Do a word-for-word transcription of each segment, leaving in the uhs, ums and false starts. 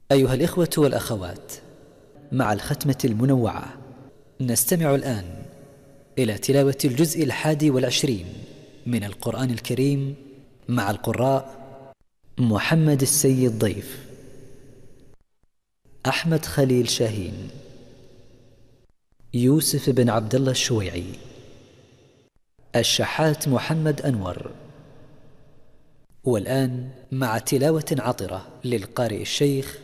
أيها الإخوة والأخوات، مع الختمة المنوعة نستمع الآن إلى تلاوة الجزء الحادي والعشرين من القرآن الكريم مع القراء محمد السيد ضيف، أحمد خليل شاهين، يوسف بن عبد الله الشويعي، الشحات محمد أنور. والآن مع تلاوة عطرة للقارئ الشيخ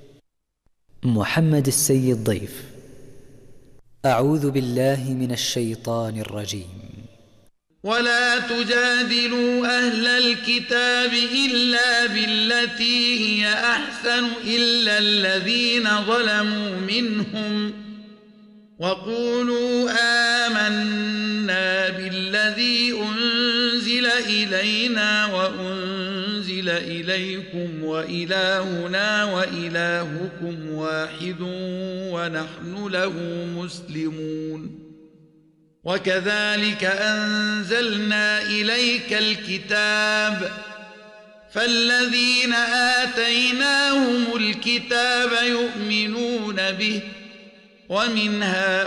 محمد السيد ضيف. أعوذ بالله من الشيطان الرجيم. ولا تجادلوا أهل الكتاب إلا بالتي هي أحسن إلا الذين ظلموا منهم وقولوا آمنا بالذي أنزل إلينا وأنزل إليكم وإلهنا وإلهكم واحد ونحن له مسلمون. وكذلك أنزلنا إليك الكتاب فالذين آتيناهم الكتاب يؤمنون به ومن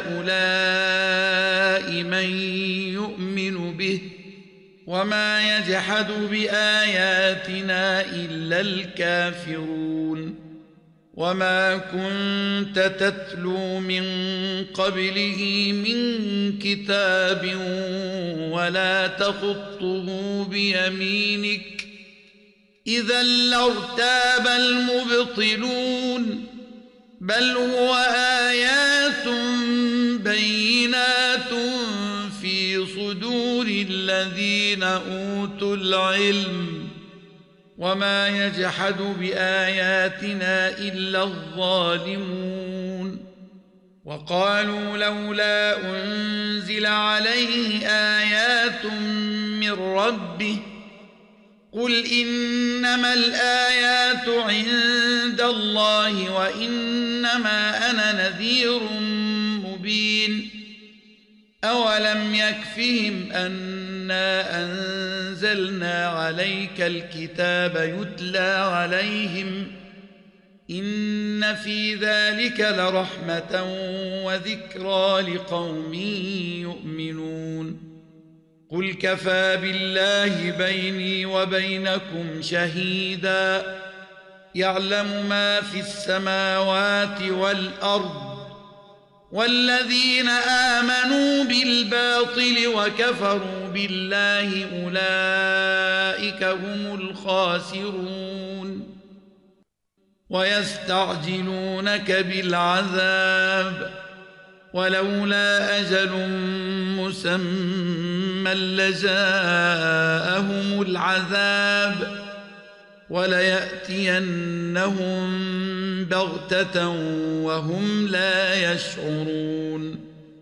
هؤلاء من يؤمن به وما يجحد بآياتنا إلا الكافرون. وما كنت تتلو من قبله من كتاب ولا تخطه بيمينك إذا لارتاب المبطلون، بل هو آيات بينات في صدور الذين أوتوا العلم وما يجحد بآياتنا إلا الظالمون. وقالوا لولا أنزل عليه آيات من ربه قل إنما الآيات عند الله وإنما أنا نذير مبين. أولم يكفهم أنا أنزلنا عليك الكتاب يتلى عليهم إن في ذلك لرحمة وذكرى لقوم يؤمنون. قل كفى بالله بيني وبينكم شهيدا يعلم ما في السماوات والأرض والذين آمنوا بالباطل وكفروا بالله أولئك هم الخاسرون. ويستعجلونك بالعذاب ولولا أجل مسمى لجاءهم العذاب وليأتينهم بغتة وهم لا يشعرون.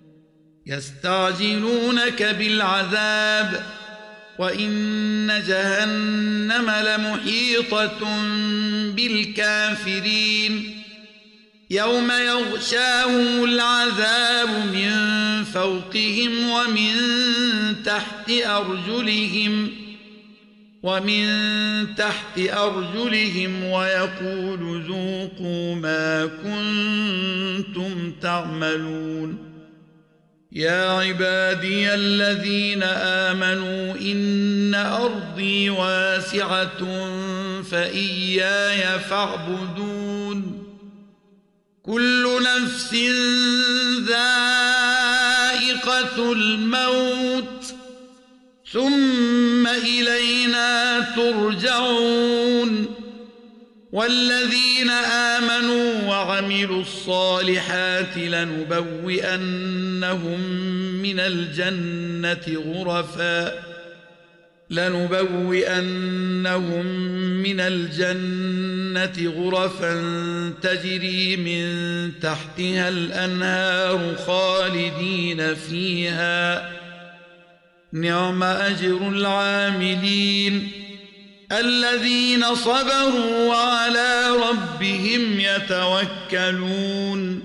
يستعجلونك بالعذاب وإن جهنم لمحيطة بالكافرين يوم يغشاهم العذاب من فوقهم ومن تحت أرجلهم ومن تحت أرجلهم ويقول ذوقوا ما كنتم تعملون. يا عبادي الذين آمنوا إن أرضي واسعة فإياي فاعبدون. كل نفس ذائقة الموت ثم إلينا ترجعون. والذين آمنوا وعملوا الصالحات لنبوئنهم من الجنة غرفا لنبوئنهم من الجنة غرفا تجري من تحتها الأنهار خالدين فيها نعم أجر العاملين الذين صبروا وعلى ربهم يتوكلون.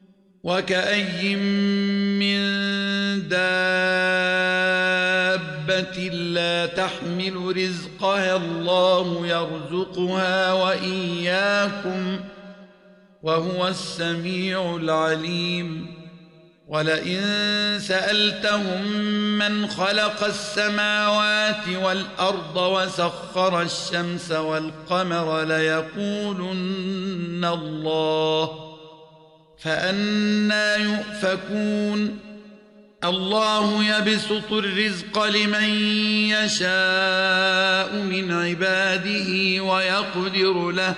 وكأي من دابة دابة لا تحمل رزقها الله يرزقها وإياكم وهو السميع العليم ولئن سألتهم من خلق السماوات والأرض وسخر الشمس والقمر ليقولن الله فأنى يؤفكون الله يبسط الرزق لمن يشاء من عباده ويقدر له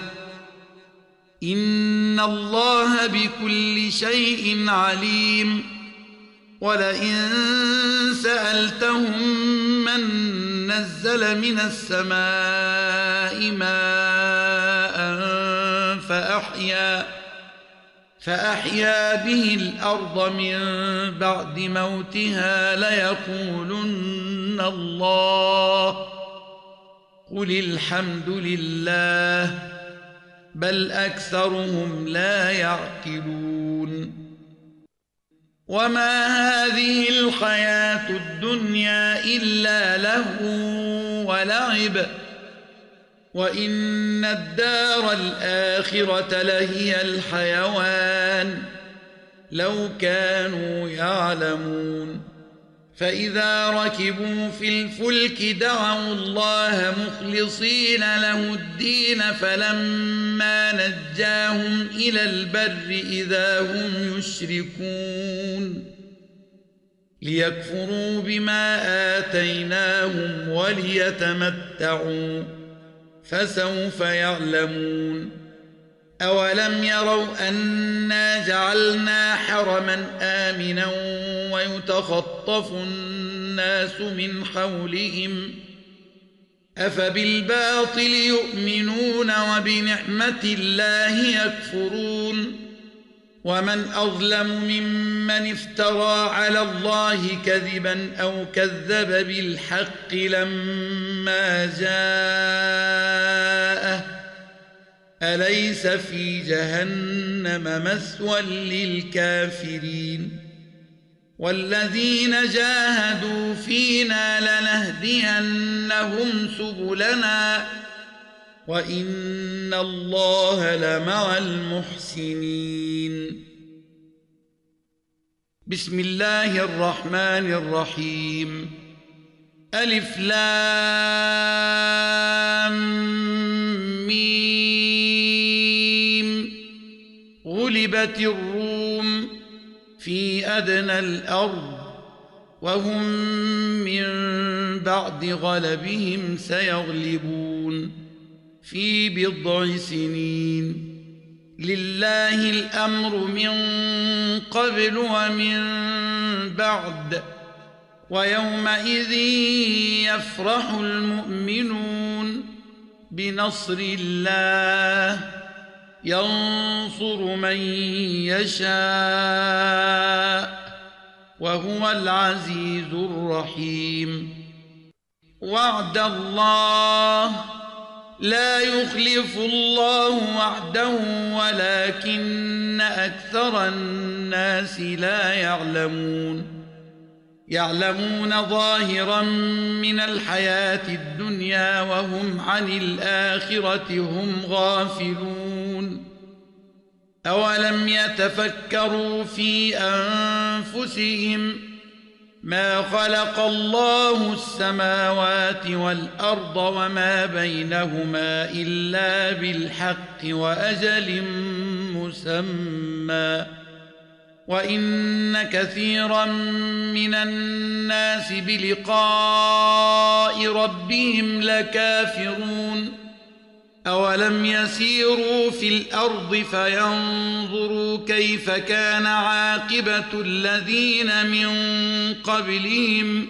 إن الله بكل شيء عليم ولئن سألتهم من نزل من السماء ماء فأحيا فأحيا به الأرض من بعد موتها ليقولن الله قل الحمد لله بل أكثرهم لا يعقلون وما هذه الحياة الدنيا إلا لهو ولعب وإن الدار الآخرة لهي الحيوان لو كانوا يعلمون فإذا ركبوا في الفلك دعوا الله مخلصين له الدين فلما نجاهم إلى البر إذا هم يشركون ليكفروا بما آتيناهم وليتمتعوا فسوف يعلمون أولم يروا أنا جعلنا حرما آمنا ويتخطف الناس من حولهم أفبالباطل يؤمنون وبنعمة الله يكفرون ومن أظلم ممن افترى على الله كذبا أو كذب بالحق لما جاءه أليس في جهنم مثوى للكافرين والذين جاهدوا فينا لنهدينهم سبلنا وإن الله لمع المحسنين بسم الله الرحمن الرحيم ألف لام ميم غلبت الروم في أدنى الأرض وهم من بعد غلبهم سيغلبون في بضع سنين لله الأمر من قبل ومن بعد ويومئذ يفرح المؤمنون بنصر الله ينصر من يشاء وهو العزيز الرحيم وعد الله لا يخلف الله وعده ولكن أكثر الناس لا يعلمون يعلمون ظاهرا من الحياة الدنيا وهم عن الآخرة هم غافلون أولم يتفكروا في أنفسهم ما خلق الله السماوات والأرض وما بينهما إلا بالحق وأجل مسمى وإن كثيرا من الناس بلقاء ربهم لكافرون أولم يسيروا في الأرض فينظروا كيف كان عاقبة الذين من قبلهم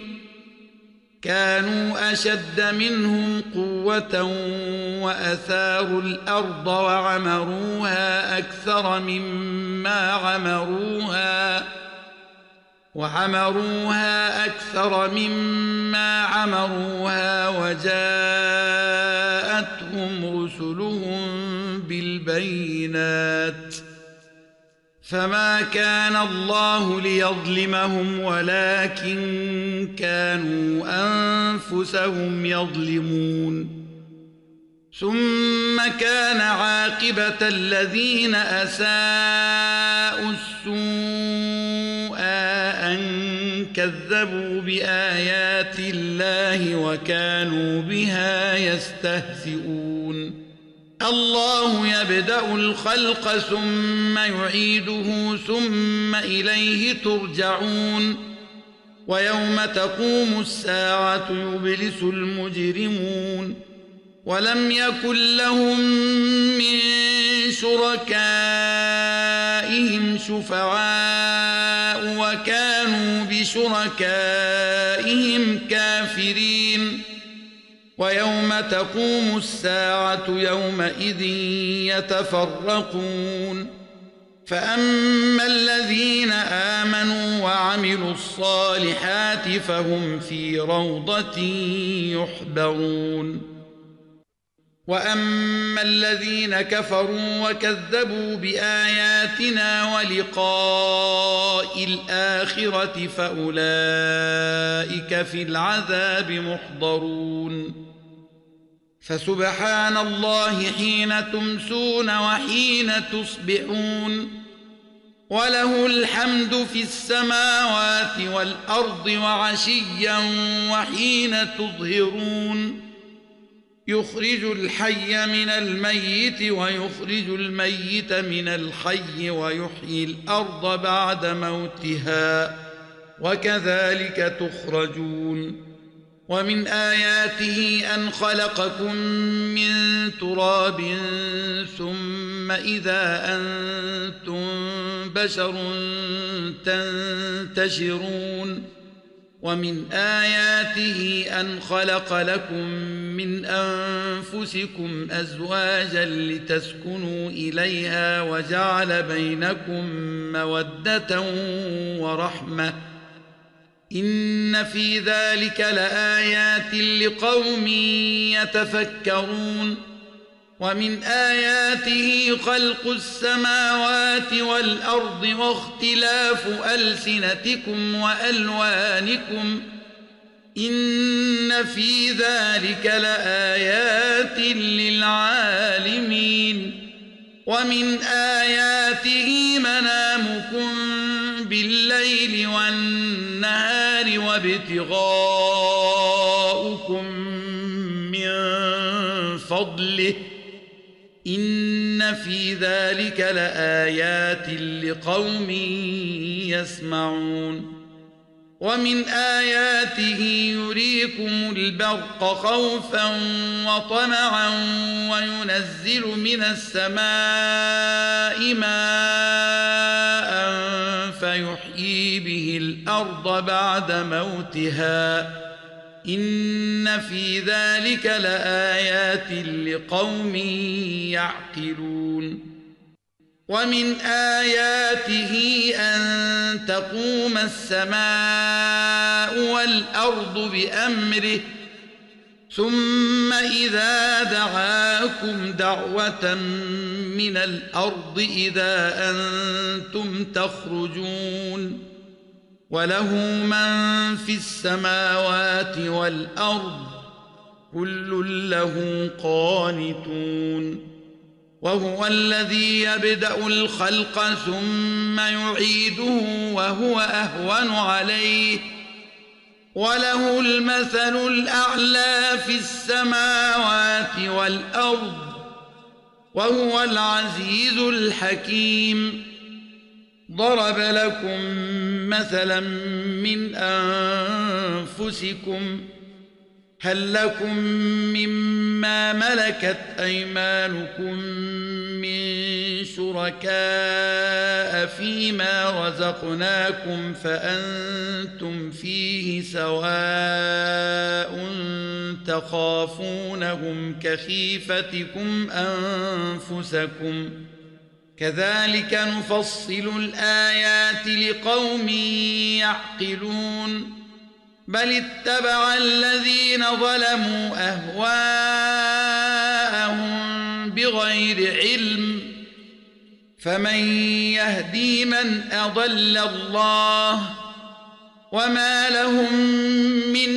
كانوا أشد منهم قوة وأثاروا الأرض وعمروها أكثر مما عمروها وعمروها أكثر مما عمروها وجاءتهم رسلهم بالبينات فما كان الله ليظلمهم ولكن كانوا أنفسهم يظلمون ثم كان عاقبة الذين أساءوا السوء أن كذبوا بآيات الله وكانوا بها يستهزئون الله يبدأ الخلق ثم يعيده ثم إليه ترجعون ويوم تقوم الساعة يبلس المجرمون ولم يكن لهم من شركائهم شفعاء وكانوا بشركائهم كافرين ويوم تقوم الساعة يومئذ يتفرقون فأما الذين آمنوا وعملوا الصالحات فهم في روضة يحبرون وأما الذين كفروا وكذبوا بآياتنا ولقاء الآخرة فأولئك في العذاب محضرون فسبحان الله حين تمسون وحين تصبحون وله الحمد في السماوات والأرض وعشيا وحين تظهرون يخرج الحي من الميت ويخرج الميت من الحي ويحيي الأرض بعد موتها وكذلك تخرجون ومن آياته أن خلقكم من تراب ثم إذا أنتم بشر تنتشرون ومن آياته أن خلق لكم من أنفسكم أزواجا لتسكنوا إليها وجعل بينكم مودة ورحمة إن في ذلك لآيات لقوم يتفكرون ومن آياته خلق السماوات والأرض واختلاف ألسنتكم وألوانكم إن في ذلك لآيات للعالمين ومن آياته منامكم بالليل والنهار وابتغاؤكم من فضله إن في ذلك لآيات لقوم يسمعون ومن آياته يريكم البرق خوفا وطمعا وينزل من السماء ماء فيحيي به الأرض بعد موتها إن في ذلك لآيات لقوم يعقلون ومن آياته أن تقوم السماء والأرض بأمره ثم إذا دعاكم دعوة من الأرض إذا أنتم تخرجون وله من في السماوات والأرض كل له قانتون وهو الذي يبدأ الخلق ثم يعيده وهو أهون عليه وله المثل الأعلى في السماوات والأرض وهو العزيز الحكيم ضرب لكم مثلا من أنفسكم هل لكم مما ملكت أيمانكم من شركاء فيما رزقناكم فأنتم فيه سواء تخافونهم كخيفتكم أنفسكم كذلك نفصل الآيات لقوم يعقلون بل اتبع الذين ظلموا أهواءهم بغير علم فمن يهدي من أضل الله وما لهم من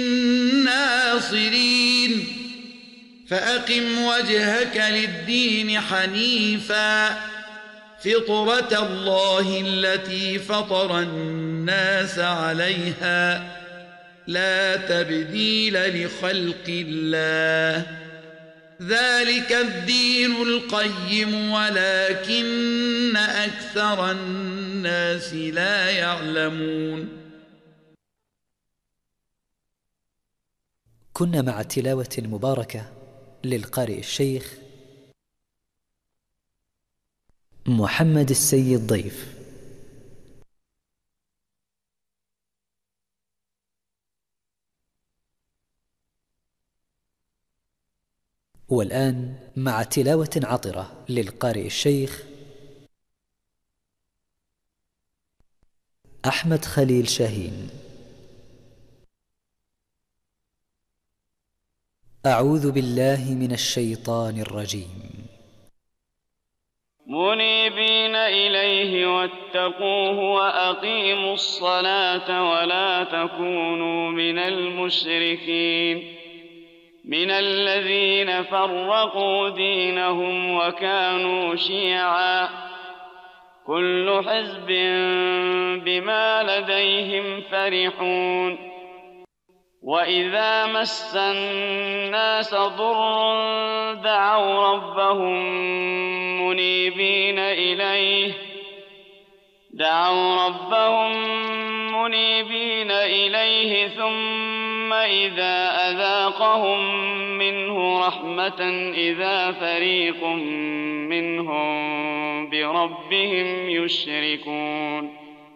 ناصرين فأقم وجهك للدين حنيفا فطرة الله التي فطر الناس عليها لا تبديل لخلق الله ذلك الدين القيم ولكن أكثر الناس لا يعلمون. كنا مع التلاوة المباركة للقارئ الشيخ محمد السيد ضيف. والآن مع تلاوة عطرة للقارئ الشيخ أحمد خليل شاهين. أعوذ بالله من الشيطان الرجيم. منيبين إليه واتقوه وأقيموا الصلاة ولا تكونوا من المشركين من الذين فرقوا دينهم وكانوا شيعا كل حزب بما لديهم فرحون. وإذا مس الناس ضر دعوا ربهم منيبين إليه دعوا ربهم منيبين إليه ثم إذا أذاقهم منه رحمة إذا فريق منهم بربهم يشركون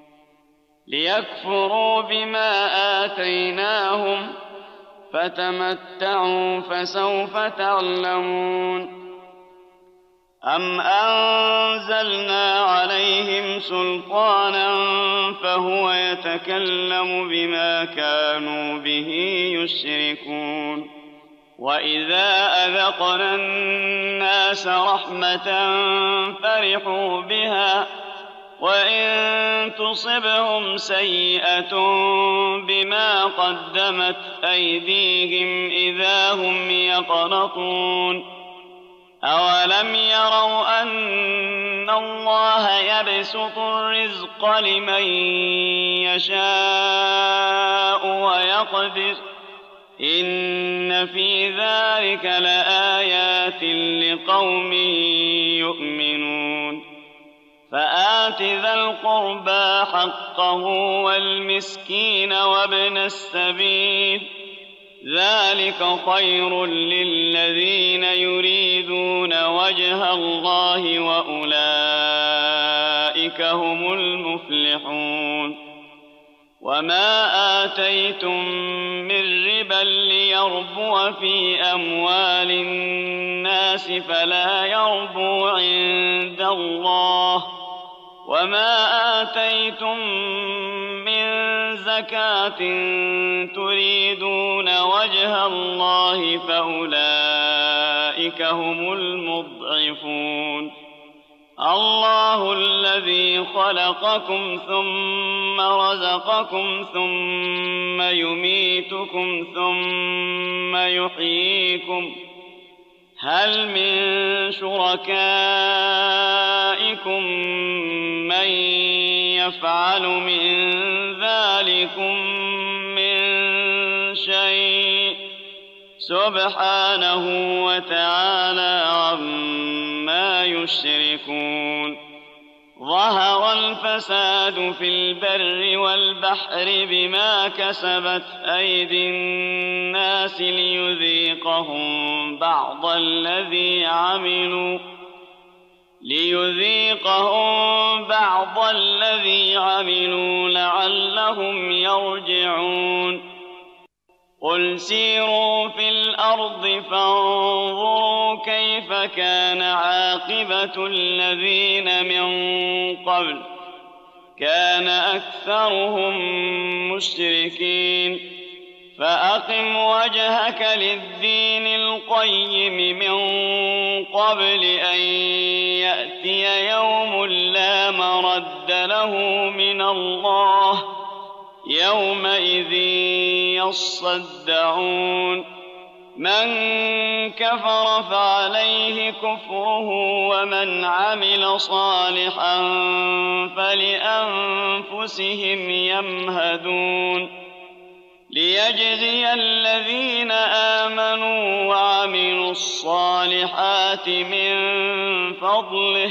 ليكفروا بما آتيناهم فتمتعوا فسوف تعلمون. أم أنزلنا عليهم سلطانا فهو يتكلم بما كانوا به يشركون. وإذا أذقنا الناس رحمة فرحوا بها وإن تصبهم سيئة بما قدمت أيديهم إذا هم يقنطون. أولم يروا أن الله يبسط الرزق لمن يشاء ويقدر إن في ذلك لآيات لقوم يؤمنون. فآت ذا القربى حقه والمسكين وابن السبيل ذلك خير للذين يريدون وجه الله وأولئك هم المفلحون. وما آتيتم من ربا ليربو في أموال الناس فلا يربو عند الله وما آتيتم من زكاة تريدون وجه الله فأولئك هم المضعفون. الله الذي خلقكم ثم رزقكم ثم يميتكم ثم يحييكم هل من شركائكم من يفعل من ذلكم من شيء سبحانه وتعالى عما يشركون. ظهر الفساد في البر والبحر بما كسبت أيدي الناس ليذيقهم بعض الذي عملوا ليذيقهم بعض الذي عملوا لعلهم يرجعون. قل سيروا في الأرض فانظروا كيف كان عاقبة الذين من قبل كان أكثرهم مشركين. فأقم وجهك للدين القيم من قبل أن يأتي يوم لا مرد له من الله يومئذ يصدعون من كفر فعليه كفره ومن عمل صالحا فلأنفسهم يمهدون ليجزي الذين آمنوا وعملوا الصالحات من فضله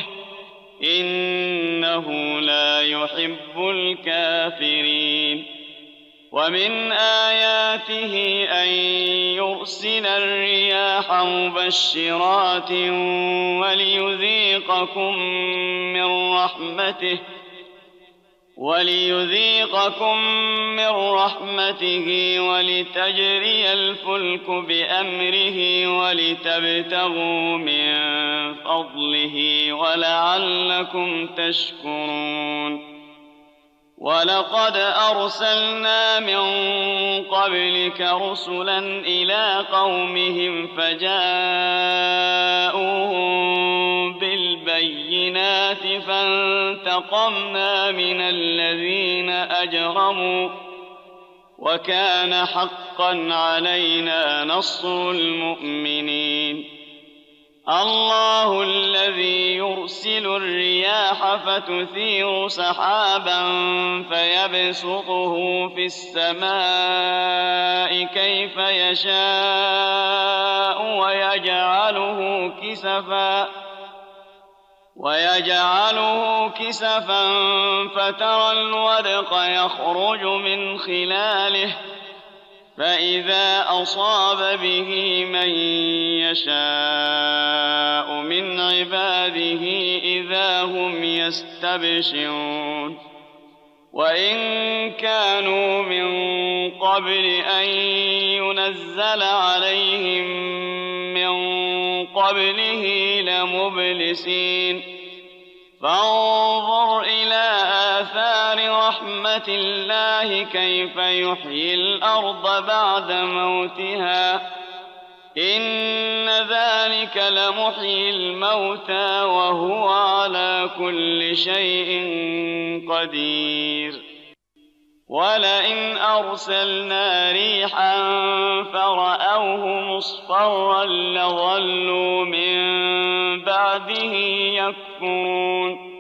إنه لا يحب الكافرين ومن آياته أن يرسل الرياح مبشرات وليذيقكم من رحمته وليذيقكم من رحمته ولتجري الفلك بأمره ولتبتغوا من فضله ولعلكم تشكرون ولقد أرسلنا من قبلك رسلا إلى قومهم فجاءوهم بالبينات فانتقمنا من الذين أجرموا وكان حقا علينا نصر المؤمنين الله الذي يرسل الرياح فتثير سحابا فيبسطه في السماء كيف يشاء ويجعله كسفا ويجعله كسفا فترى الودق يخرج من خلاله فإذا أصاب به من يشاء من عباده إذا هم يستبشرون وإن كانوا من قبل أن ينزل عليهم من قبله لمبلسين فانظر إلى آثار رحمة الله كيف يحيي الأرض بعد موتها إن ذلك لمحيي الموتى وهو على كل شيء قدير ولئن أرسلنا ريحا فرأوه مصفرا لظلوا من بعده يكفرون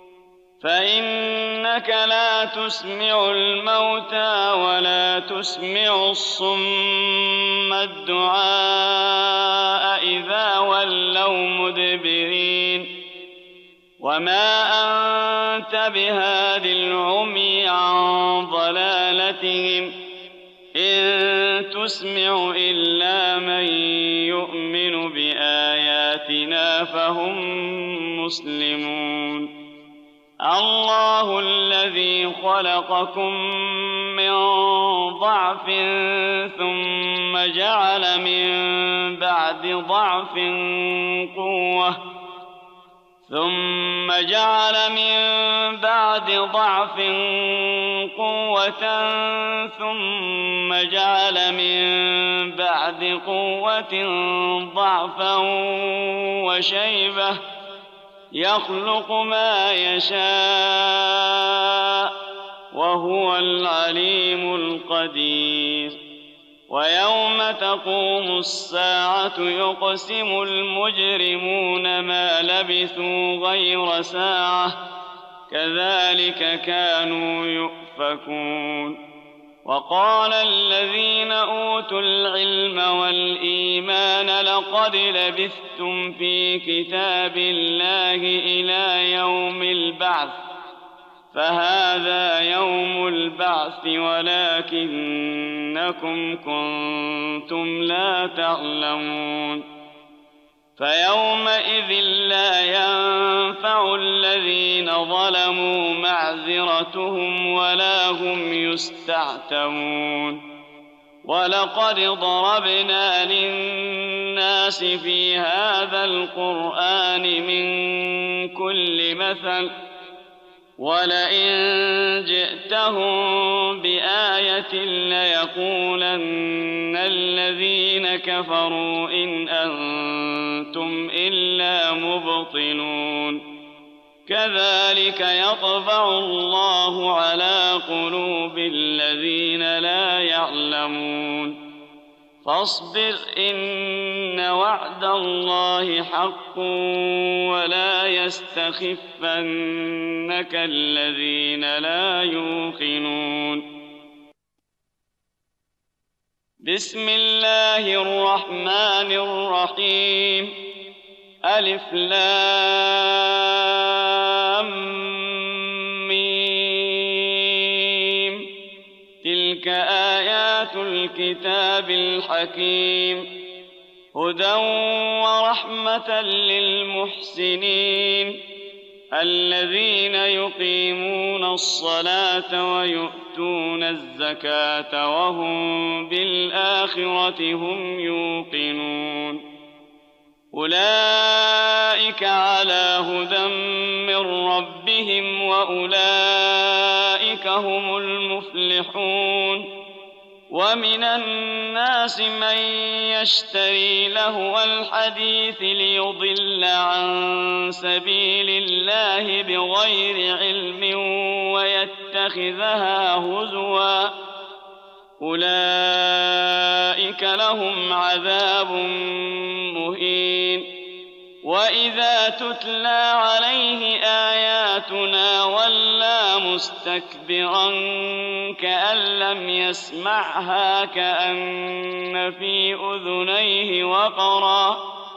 فإنك لا تسمع الموتى ولا تسمع الصم الدعاء إذا ولوا مدبرين وما أنت بهاد العمي عن ضلالتهم إن تسمع إلا من يؤمن بآياتنا فهم مسلمون الله الذي خلقكم من ضعف ثم جعل من بعد ضعف قوة ثم جعل من بعد ضعف قوة ثم جعل من بعد قوة ضعفا وشيبة يخلق ما يشاء وهو العليم القدير ويوم تقوم الساعة يقسم المجرمون ما لبثوا غير ساعة كذلك كانوا يؤفكون وقال الذين أوتوا العلم والإيمان لقد لبثتم في كتاب الله إلى يوم البعث فهذا يوم البعث ولكنكم كنتم لا تعلمون فيومئذ لا ينفع الذين ظلموا معذرتهم ولا هم يستعتبون ولقد ضربنا للناس في هذا القرآن من كل مثل ولئن جئتهم بآية ليقولن الذين كفروا إن أنتم إلا مبطلون كذلك يطبع الله على قلوب الذين لا يعلمون فاصبر إن وعد الله حق ولا يستخفنك الذين لا يوقنون بسم الله الرحمن الرحيم ألف لام ميم تلك آيات الكتاب الحكيم هدى ورحمة للمحسنين الذين يقيمون الصلاة ويؤتون الزكاة وهم بالآخرة هم يوقنون أولئك على هدى من ربهم وأولئك هم المفلحون ومن الناس من يشتري لهو الحديث ليضل عن سبيل الله بغير علم ويتخذها هزوا أولئك لهم عذاب مهين وإذا تتلى عليه آياتنا ولى مستكبرا كأن لم يسمعها كأن في أذنيه وقرا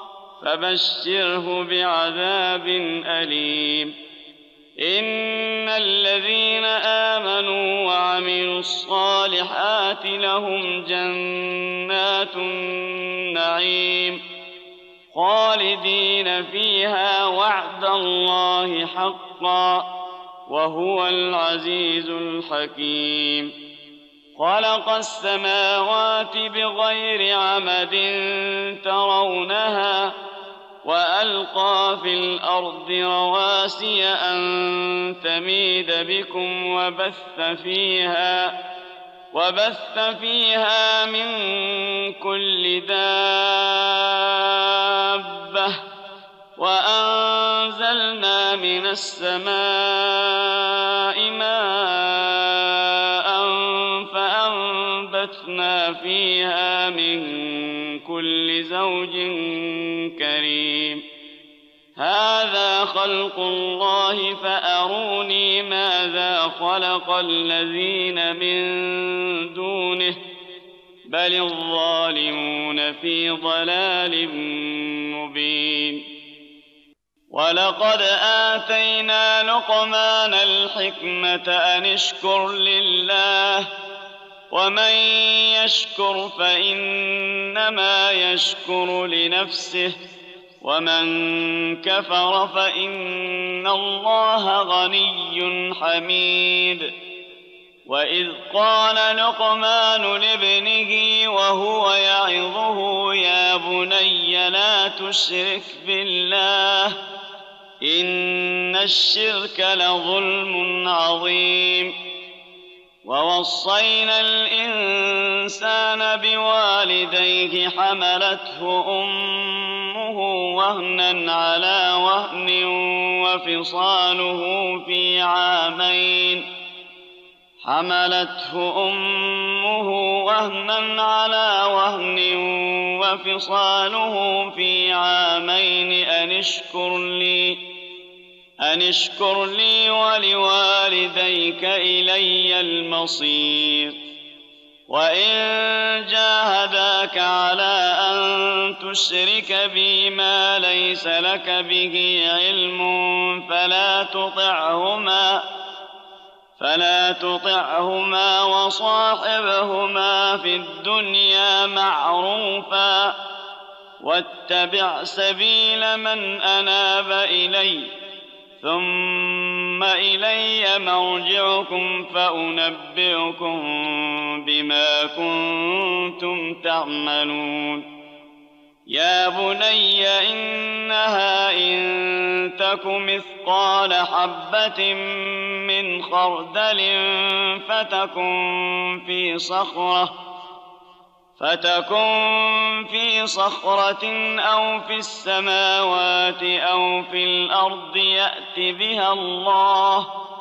فبشره بعذاب أليم إن الذين آمنوا وعملوا الصالحات لهم جنات النعيم خالدين فيها وعد الله حقا وهو العزيز الحكيم خلق السماوات بغير عمد ترونها وألقى في الأرض رواسي أن تميد بكم وبث فيها وبث فيها من كل دابة وأنزلنا من السماء ماء فأنبتنا فيها من كل زوج كريم هذا خلق الله فأروني ماذا خلق الذين من دونه بل الظالمون في ضلال مبين ولقد آتينا لقمان الحكمة أن اشكر لله ومن يشكر فإنما يشكر لنفسه ومن كفر فإن الله غني حميد وإذ قال لقمان لابنه وهو يعظه يا بني لا تشرك بالله إن الشرك لظلم عظيم ووصينا الإنسان بوالديه حملته أمه وهنا على وهن وفصاله في عامين حملته أمه وهنا على وهن وفصاله في عامين أن اشكر لي أن اشكر لي ولوالديك إلي المصير وإن جاهداك على أن تشرك بي ما ليس لك به علم فلا تطعهما فلا تطعهما وصاحبهما في الدنيا معروفا واتبع سبيل من أناب إلي ثم إلي مرجعكم فأنبئكم بما كنتم تعملون يا بني إنها إن تك تك مثقال حبة من خردل فتكن في صخرة فتكن في صخرة أو في السماوات أو في الأرض يأت بها الله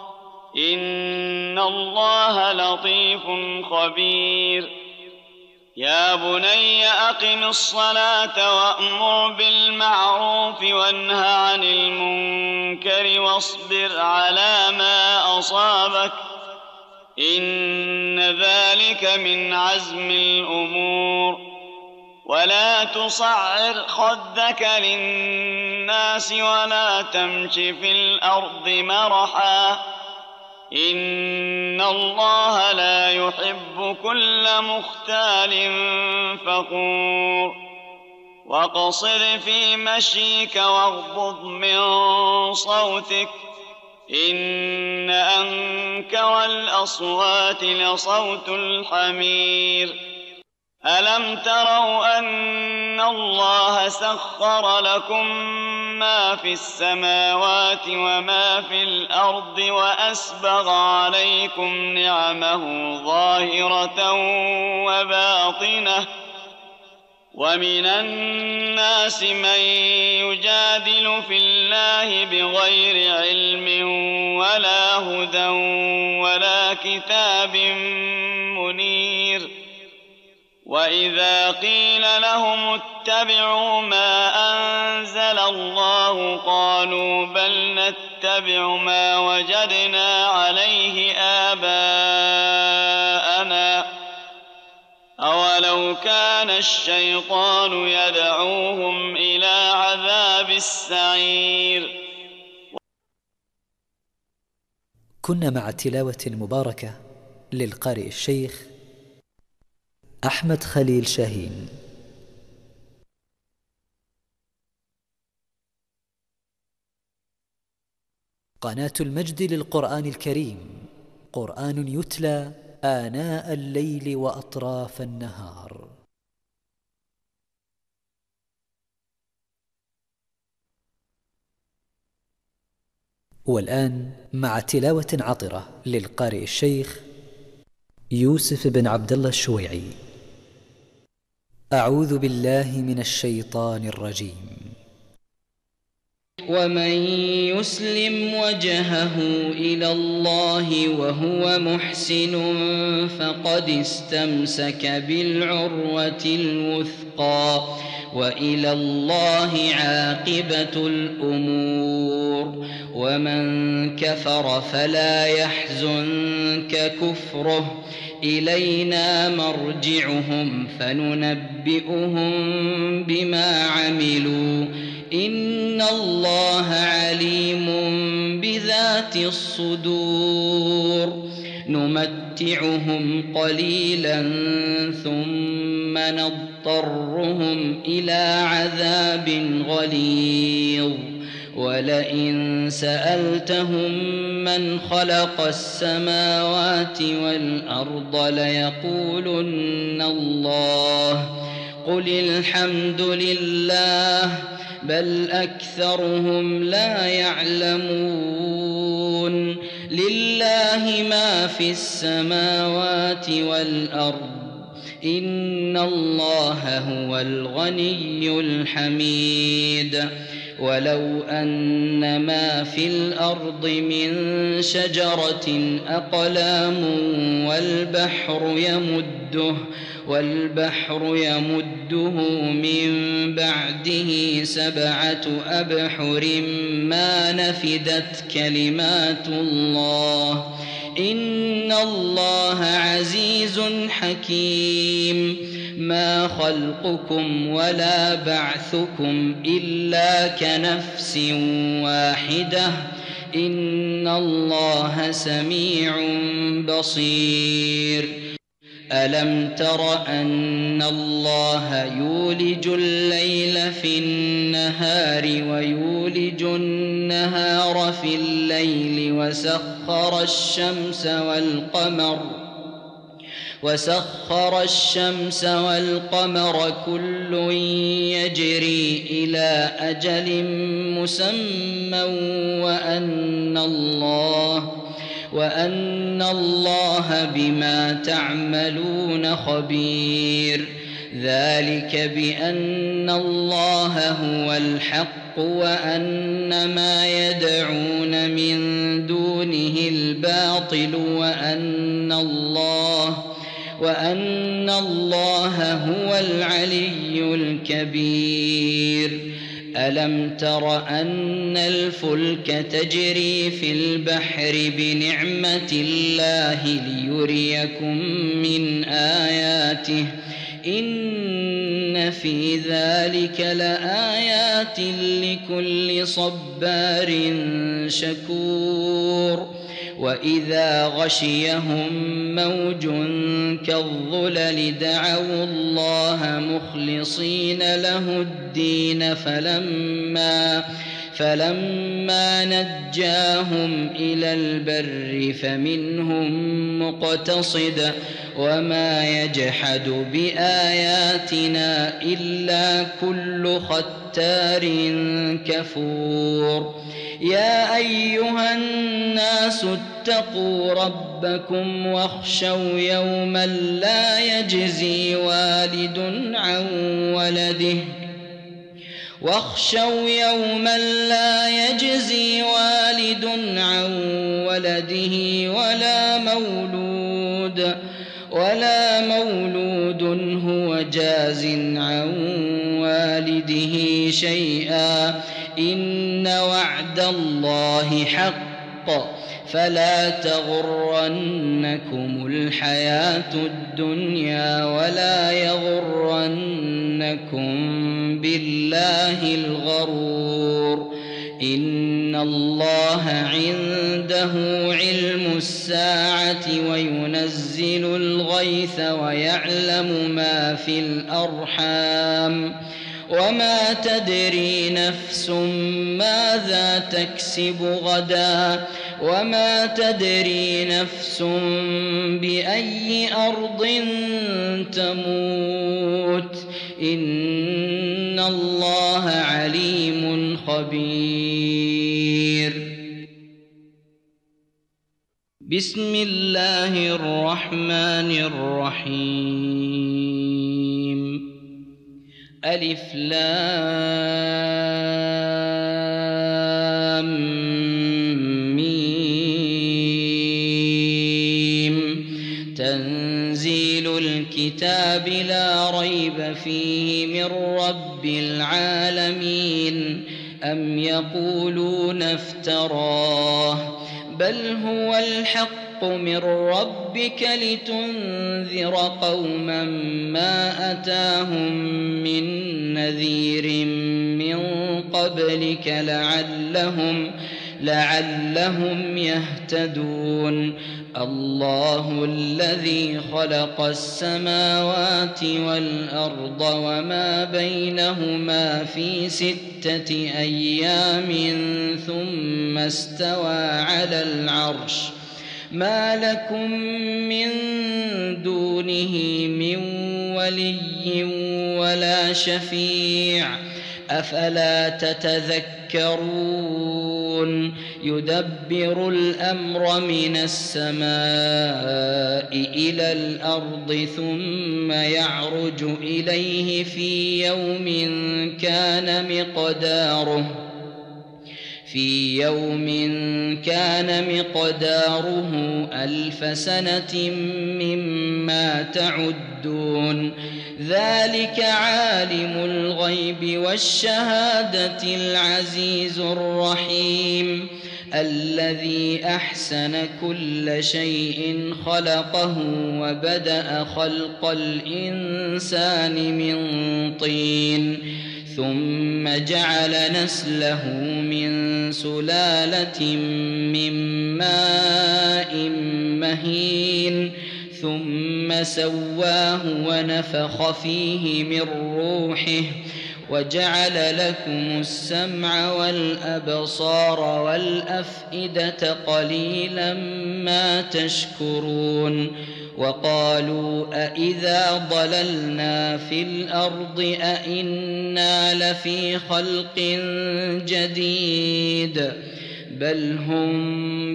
إن الله لطيف خبير يا بني أقم الصلاة وأمر بالمعروف وانه عن المنكر واصبر على ما أصابك إن ذلك من عزم الأمور ولا تصعر خدك للناس ولا تمش في الأرض مرحا إن الله لا يحب كل مختال فخور وقصر في مشيك واغضض من صوتك إن أنكر الأصوات لصوت الحمير ألم تروا أن الله سخر لكم ما في السماوات وما في الأرض وأسبغ عليكم نعمه ظاهرة وباطنة ومن الناس من يجادل في الله بغير علم ولا هدى ولا كتاب منير وإذا قيل لهم اتبعوا ما أنزل الله قالوا بل نتبع ما وجدنا عليه آباءنا أولو كان الشيطان يدعوهم إلى عذاب السعير. كنا مع تلاوة مباركة للقارئ الشيخ أحمد خليل شاهين. قناة المجد للقرآن الكريم، قرآن يتلى آناء الليل وأطراف النهار. والآن مع تلاوة عطرة للقارئ الشيخ يوسف بن عبد الله الشويعي. أعوذ بالله من الشيطان الرجيم. ومن يسلم وجهه إلى الله وهو محسن فقد استمسك بالعروة الوثقى وإلى الله عاقبة الأمور. ومن كفر فلا يحزنك كفره إلينا مرجعهم فننبئهم بما عملوا إن الله عليم بذات الصدور. نمتعهم قليلا ثم نضطرهم إلى عذاب غليظ. ولئن سألتهم من خلق السماوات والأرض ليقولن الله قل الحمد لله بل أكثرهم لا يعلمون. لله ما في السماوات والأرض إن الله هو الغني الحميد. ولو أن ما في الأرض من شجرة أقلام والبحر يمده والبحر يمده من بعده سبعة أبحر ما نفدت كلمات الله إن الله عزيز حكيم. ما خلقكم ولا بعثكم إلا كنفس واحدة إن الله سميع بصير. ألم تر أن الله يولج الليل في النهار ويولج النهار في الليل وسخر الشمس والقمر وسخر الشمس والقمر كل يجري إلى أجل مسمى وأن الله وأن الله بما تعملون خبير ذلك بأن الله هو الحق وأن ما يدعون من دونه الباطل وأن الله وأن الله هو العلي الكبير ألم تر أن الفلك تجري في البحر بنعمة الله ليريكم من آياته إن في ذلك لآيات لكل صبار شكور وإذا غشيهم موج كالظلل دعوا الله مخلصين له الدين فلما فلما نجاهم إلى البر فمنهم مقتصد وما يجحد بآياتنا إلا كل ختار كفور يا أيها الناس اتقوا ربكم واخشوا يوما لا يجزي والد عن ولده واخشوا يوما لا يجزي والد عن ولده ولا مولود ولا مولود هو جاز عن والده شيئا إن وعد الله حق فلا تغرنكم الحياة الدنيا ولا يغرنكم بالله الغرور إن الله عنده علم الساعة وينزل الغيث ويعلم ما في الأرحام وما تدري نفس ماذا تكسب غدا وما تدري نفس بأي أرض تموت إن الله عليم خبير بسم الله الرحمن الرحيم ألف لام ميم تنزيل الكتاب لا ريب فيه من رب العالمين أم يقولون افتراه بل هو الحق من ربك لتنذر قوما ما أتاهم من نذير من قبلك لعلهم لعلهم يهتدون الله الذي خلق السماوات والأرض وما بينهما في ستة أيام ثم استوى على العرش ما لكم من دونه من ولي ولا شفيع أفلا تتذكرون يدبر الأمر من السماء إلى الأرض ثم يعرج إليه في يوم كان مقداره في يوم كان مقداره ألف سنة مما تعدون ذلك عالم الغيب والشهادة العزيز الرحيم الذي أحسن كل شيء خلقه وبدأ خلق الإنسان من طين ثم جعل نسله من سلالة من ماء مهين ثم سواه ونفخ فيه من روحه وجعل لكم السمع والأبصار والأفئدة قليلا ما تشكرون وقالوا أإذا ضللنا في الأرض أإنا لفي خلق جديد بل هم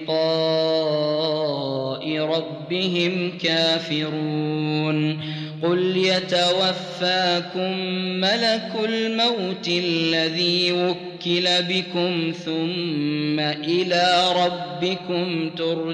بلقاء ربهم كافرون قل يتوفاكم ملك الموت الذي وكل بكم ثم إلى ربكم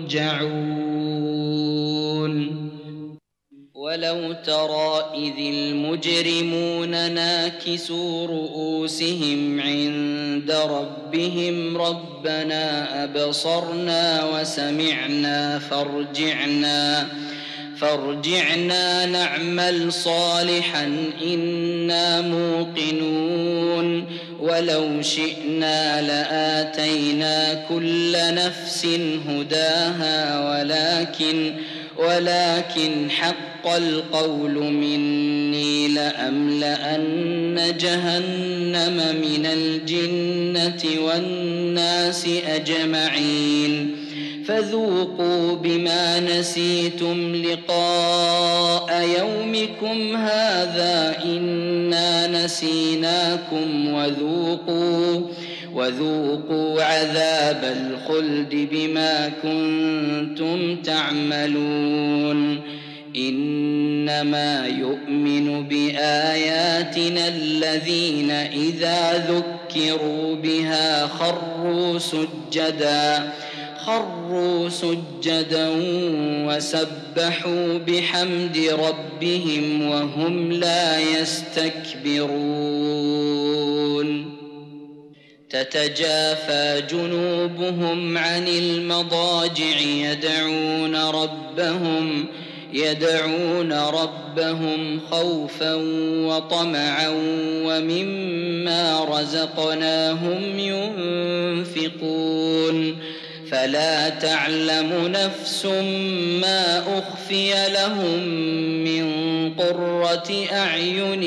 ترجعون ولو ترى إذ المجرمون ناكسوا رؤوسهم عند ربهم ربنا أبصرنا وسمعنا فارجعنا فارجعنا نعمل صالحا إنا موقنون ولو شئنا لآتينا كل نفس هداها ولكن ولكن حق القول مني لأملأن جهنم من الجنة والناس أجمعين فذوقوا بما نسيتم لقاء يومكم هذا إنا نسيناكم وذوقوا وذوقوا عذاب الخلد بما كنتم تعملون إنما يؤمن بآياتنا الذين إذا ذكروا بها خروا سجدا خروا سجدا وسبحوا بحمد ربهم وهم لا يستكبرون تتجافى جنوبهم عن المضاجع يدعون ربهم يدعون ربهم خوفا وطمعا ومما رزقناهم ينفقون فلا تعلم نفس ما أخفي لهم من قرة أعين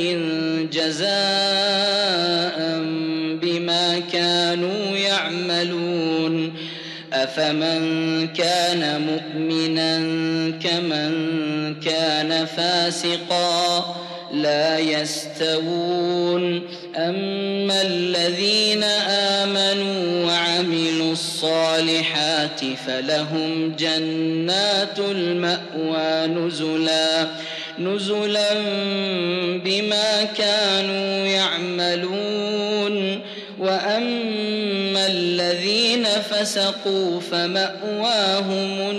جزاء بما كانوا يعملون أفمن كان مؤمنا كمن كان فاسقا لا يستوون أما الذين آمنوا وعملوا الصالحات فلهم جنات المأوى نزلا نزلا بما كانوا يعملون وأما الذين فسقوا فمأواهم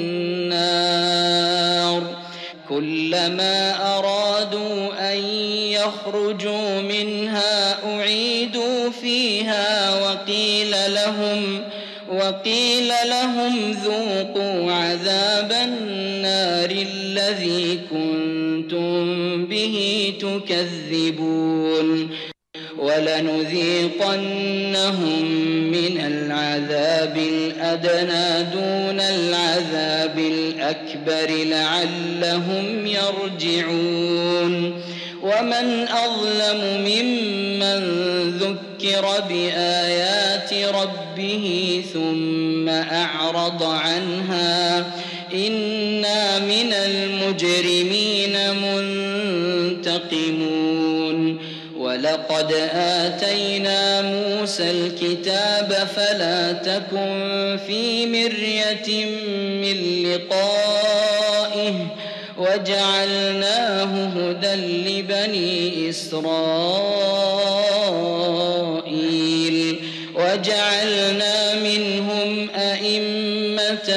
النار كلما أرادوا أن يخرجوا منها أعيدوا فيها وقيل لهم وقيل لهم ذوقوا عذاب النار الذي كنتم به تكذبون ولنذيقنهم من العذاب الأدنى دون العذاب الأكبر لعلهم يرجعون ومن أظلم ممن ذكر بآيات ربه ثم أعرض عنها إنا من المجرمين منتقمون ولقد آتينا موسى الكتاب فلا تكن في مرية من لقائه وجعلناه هدى لبني إسرائيل وجعلنا منهم أئمة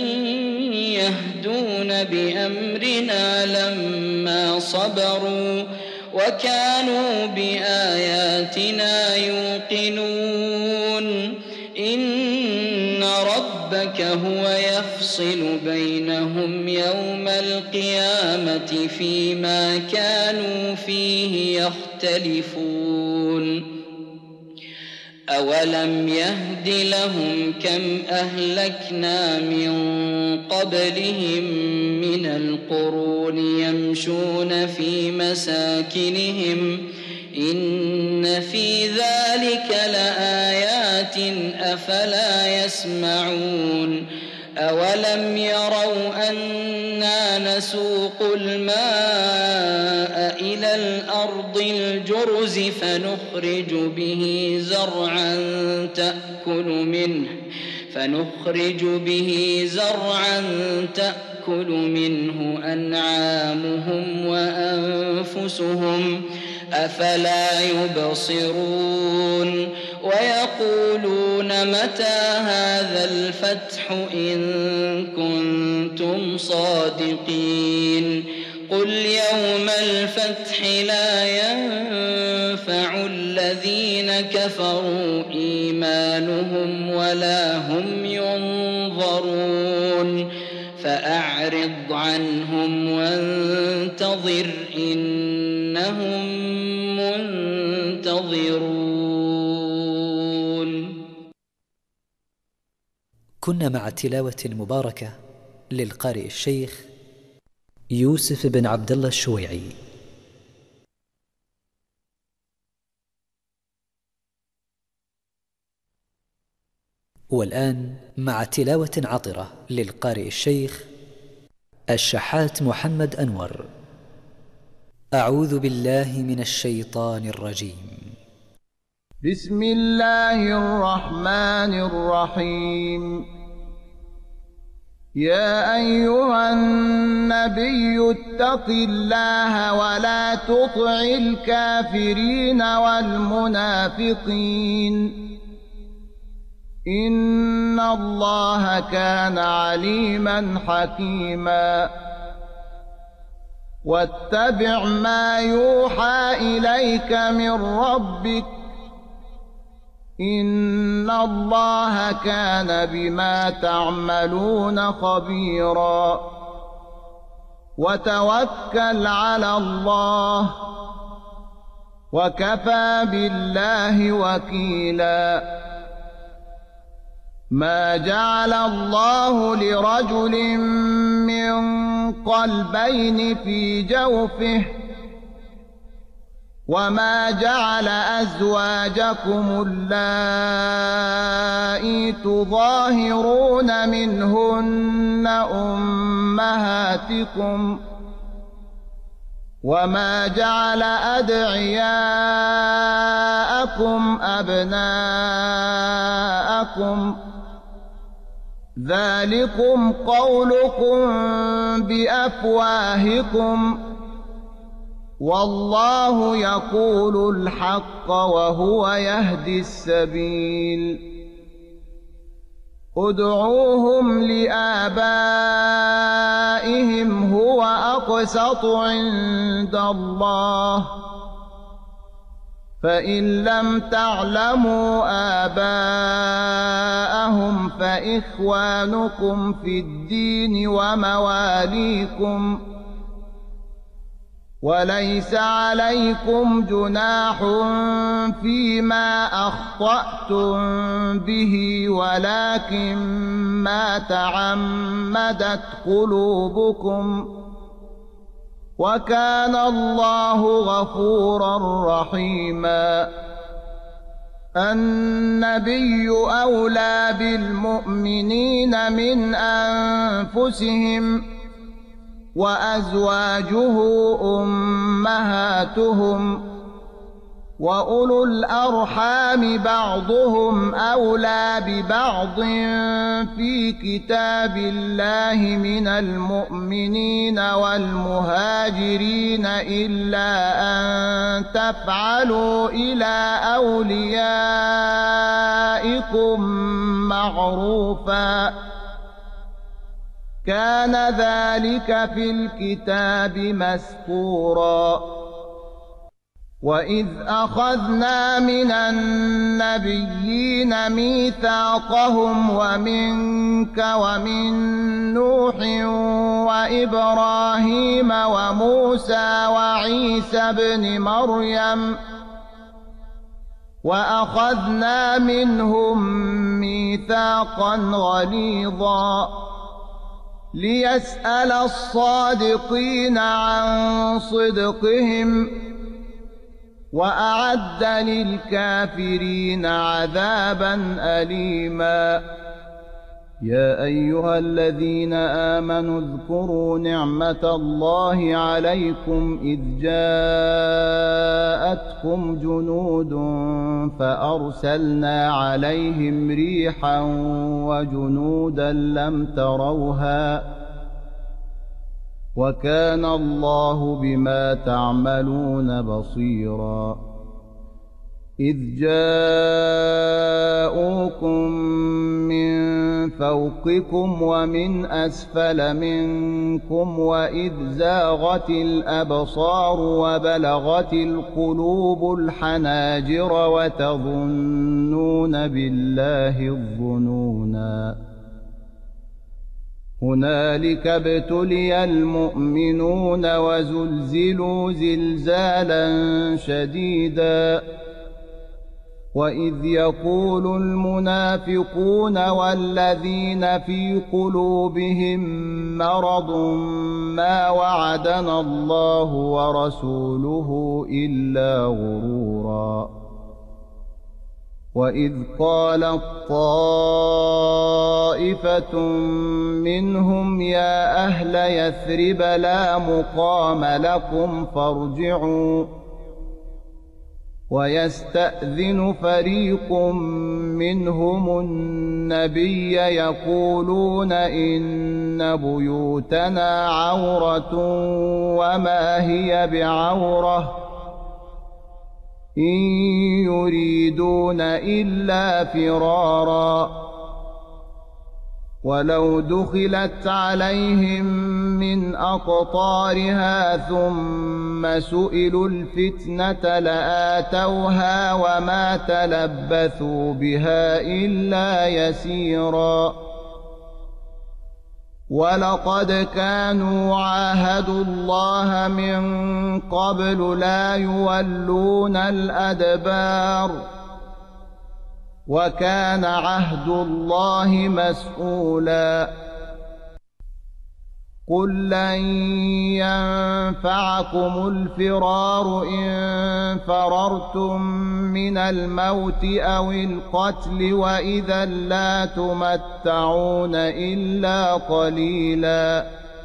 يهدون بأمرنا لما صبروا وكانوا بآياتنا يوقنون إن ربك هو يفصل بينهم يوم القيامة فيما كانوا فيه يختلفون أولم يهد لهم كم أهلكنا من قبلهم من القرون يمشون في مساكنهم إن في ذلك لآيات أفلا يسمعون أولم يروا أنا نسوق الماء إلى الأرض الجرز فنخرج به زرعا تأكل منه فنخرج به زرعا تأكل منه أنعامهم وأنفسهم أفلا يبصرون ويقولون متى هذا الفتح إن كنتم صادقين قل يوم الفتح لا ينفع الذين كفروا إيمانهم ولا هم ينظرون فأعرض عنهم وانتظر إنهم منتظرون. كنا مع التلاوة المباركة للقارئ الشيخ يوسف بن عبد الله الشويعي. والآن مع تلاوة عطرة للقارئ الشيخ الشحات محمد أنور. أعوذ بالله من الشيطان الرجيم. بسم الله الرحمن الرحيم. يا أيها النبي اتق الله ولا تطع الكافرين والمنافقين إن الله كان عليما حكيما. واتبع ما يوحى إليك من ربك إن الله كان بما تعملون خبيرا. وتوكل على الله وكفى بالله وكيلا. ما جعل الله لرجل من قلبين في جوفه وما جعل أزواجكم اللائي تظاهرون منهن أمهاتكم وما جعل أدعياءكم أبناءكم ذلكم قولكم بأفواهكم والله يقول الحق وهو يهدي السبيل. ادعوهم لآبائهم هو أقسط عند الله فإن لم تعلموا آباءهم فإخوانكم في الدين ومواليكم وليس عليكم جناح فيما أخطأتم به ولكن ما تعمدت قلوبكم وكان الله غفورا رحيما. النبي أولى بالمؤمنين من أنفسهم وأزواجه أمهاتهم وأولو الأرحام بعضهم أولى ببعض في كتاب الله من المؤمنين والمهاجرين إلا أن تفعلوا إلى أوليائكم معروفا كان ذلك في الكتاب مسطورا. وإذ أخذنا من النبيين ميثاقهم ومنك ومن نوح وإبراهيم وموسى وعيسى ابن مريم وأخذنا منهم ميثاقا غليظا ليسأل الصادقين عن صدقهم وأعد للكافرين عذابا أليما. يا أيها الذين آمنوا اذكروا نعمة الله عليكم إذ جاءتكم جنود فأرسلنا عليهم ريحا وجنودا لم تروها وكان الله بما تعملون بصيرا. إذ جاءوكم من فوقكم ومن أسفل منكم وإذ زاغت الأبصار وبلغت القلوب الحناجر وتظنون بالله الظنونا. هنالك ابتلي المؤمنون وزلزلوا زلزالا شديدا. وإذ يقول المنافقون والذين في قلوبهم مرض ما وعدنا الله ورسوله إلا غرورا. وإذ قالت طائفة منهم يا أهل يثرب لا مقام لكم فارجعوا ويستأذن فريق منهم النبي يقولون إن بيوتنا عورة وما هي بعورة إن يريدون إلا فرارا. ولو دخلت عليهم من أقطارها ثم سئلوا الفتنة لآتوها وما تلبثوا بها إلا يسيرا. ولقد كانوا عاهدوا الله من قبل لا يولون الأدبار وكان عهد الله مسؤولا. قل لن ينفعكم الفرار إن فررتم من الموت أو القتل وإذا لا تمتعون إلا قليلا.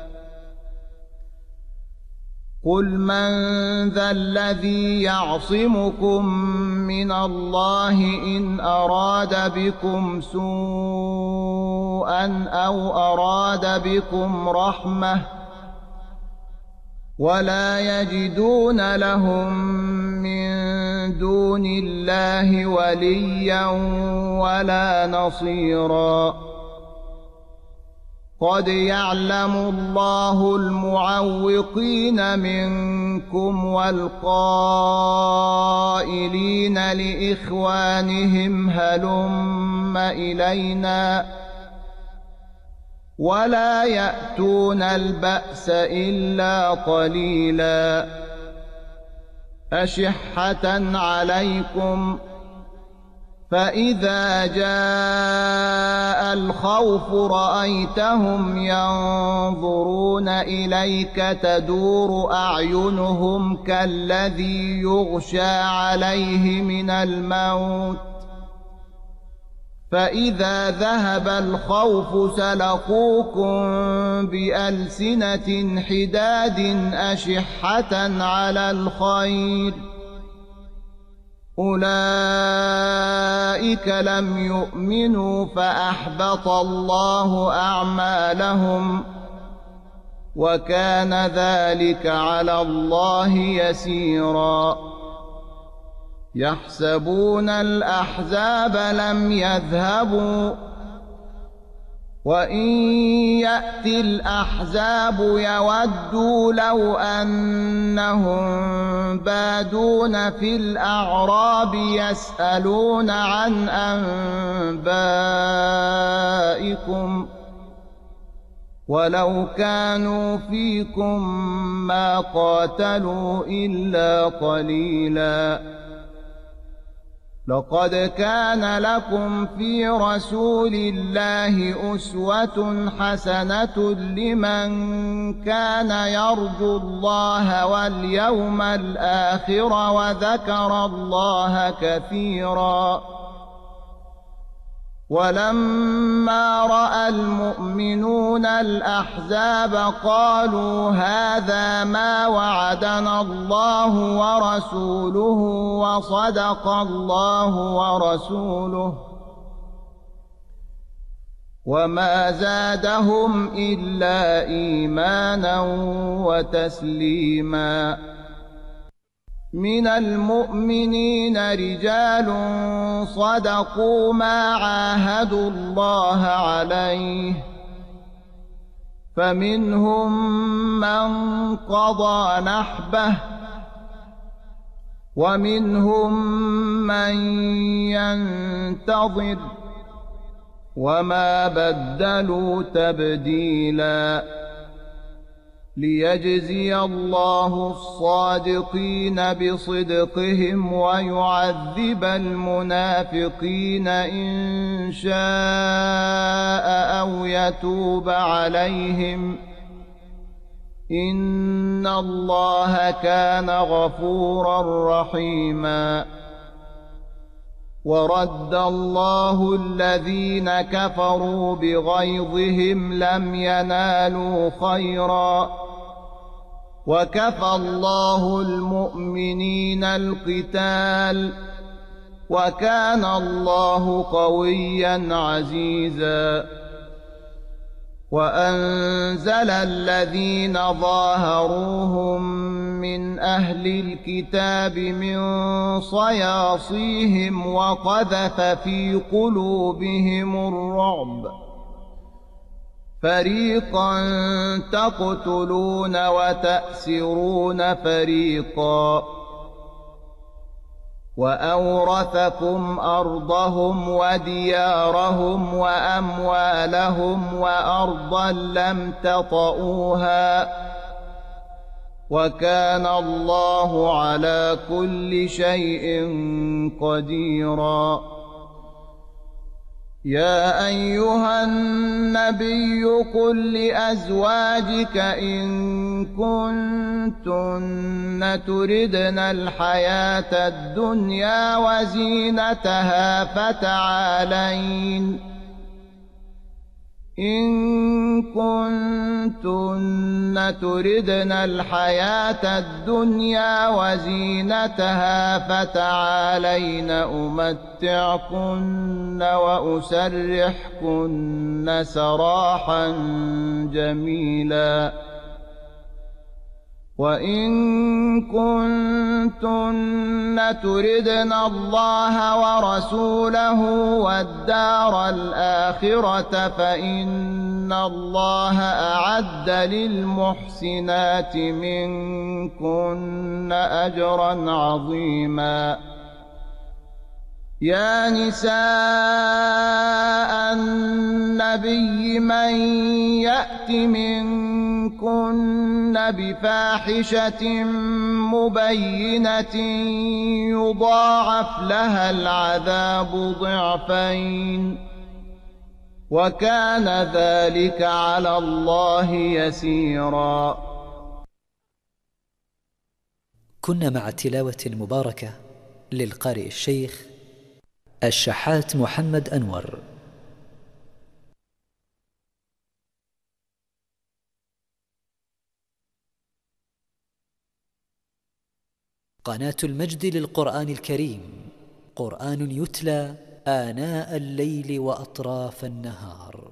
قل من ذا الذي يعصمكم من الله إن أراد بكم سوءا أو أراد بكم رحمة ولا يجدون لهم من دون الله وليا ولا نصيرا. قد يعلم الله المعوقين منكم والقائلين لإخوانهم هلم إلينا ولا يأتون البأس إلا قليلا. أشحة عليكم فإذا جاء الخوف رأيتهم ينظرون إليك تدور أعينهم كالذي يغشى عليه من الموت فإذا ذهب الخوف سلقوكم بألسنة حداد أشحة على الخير أولئك لم يؤمنوا فأحبط الله أعمالهم وكان ذلك على الله يسيرا. يحسبون الأحزاب لم يذهبوا وإن يأتي الأحزاب يودوا لو أنهم بادون في الأعراب يسألون عن أنبائكم ولو كانوا فيكم ما قاتلوا إلا قليلا. لقد كان لكم في رسول الله أسوة حسنة لمن كان يرجو الله واليوم الآخر وذكر الله كثيرا. ولما رأى المؤمنون الأحزاب قالوا هذا ما وعدنا الله ورسوله وصدق الله ورسوله وما زادهم إلا إيمانا وتسليما. من المؤمنين رجال صدقوا ما عاهدوا الله عليه فمنهم من قضى نحبه ومنهم من ينتظر وما بدلوا تبديلا. ليجزي الله الصادقين بصدقهم ويعذب المنافقين إن شاء أو يتوب عليهم إن الله كان غفورا رحيما. ورد الله الذين كفروا بغيظهم لم ينالوا خيرا وكفى الله المؤمنين القتال وكان الله قويا عزيزا. وأنزل الذين ظاهروهم من أهل الكتاب من صياصيهم وقذف في قلوبهم الرعب فريقا تقتلون وتأسرون فريقا وأورثكم أرضهم وديارهم وأموالهم وأرضا لم تطئوها وكان الله على كل شيء قديرا. يا أيها النبي قل لأزواجك إن كنتن تردن الحياة الدنيا وزينتها فتعالين إن كنتن تردن الحياة الدنيا وزينتها فتعالين أمتعكن وأسرحكن سراحا جميلا. وإن كنتن تردن الله ورسوله والدار الآخرة فإن الله أعد للمحسنات منكن أجرا عظيما. يا نساء النبي من يأت منكن بفاحشة مبينة يضاعف لها العذاب ضعفين وكان ذلك على الله يسيرا. كنا مع التلاوة المباركة للقارئ الشيخ الشحات محمد أنور. قناة المجد للقرآن الكريم، قرآن يتلى آناء الليل وأطراف النهار.